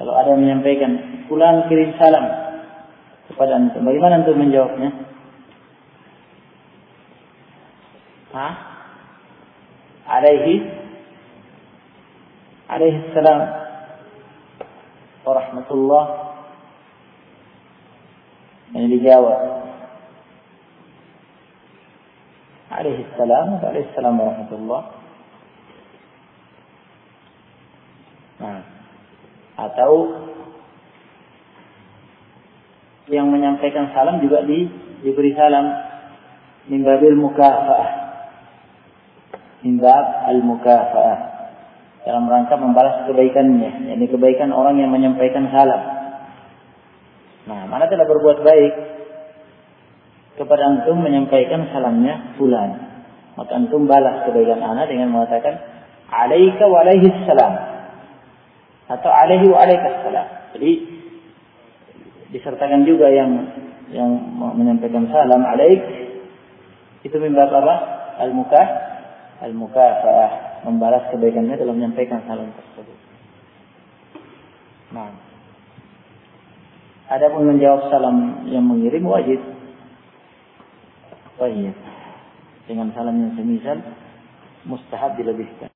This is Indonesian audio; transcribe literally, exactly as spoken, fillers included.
Kalau ada yang menyampaikan, fulan kirim salam kepada antum, bagaimana antum menjawabnya? Hah? Alaihi Alaihi salam warahmatullah. Yang dijawab Alaihi salam wa alaihi salam warahmatullah. Nah, atau yang menyampaikan salam juga di, diberi salam min babil mukafa'ah, min bab al-mukafa'ah, dalam rangka membalas kebaikannya, yakni kebaikan orang yang menyampaikan salam. Nah, mana telah berbuat baik kepada antum menyampaikan salamnya fulan, maka antum balas kebaikan ana dengan mengatakan alaika wa alaihi salam atau alaihi wa alaikas salam. Jadi disertakan juga yang yang menyampaikan salam alaik itu min bab apa? Al-mukah al-mukafa'ah, membalas kebaikannya dalam menyampaikan salam tersebut. Nah, adapun menjawab salam yang mengirim wajib. Oh iya, dengan salam yang semisal mustahab dilebihkan.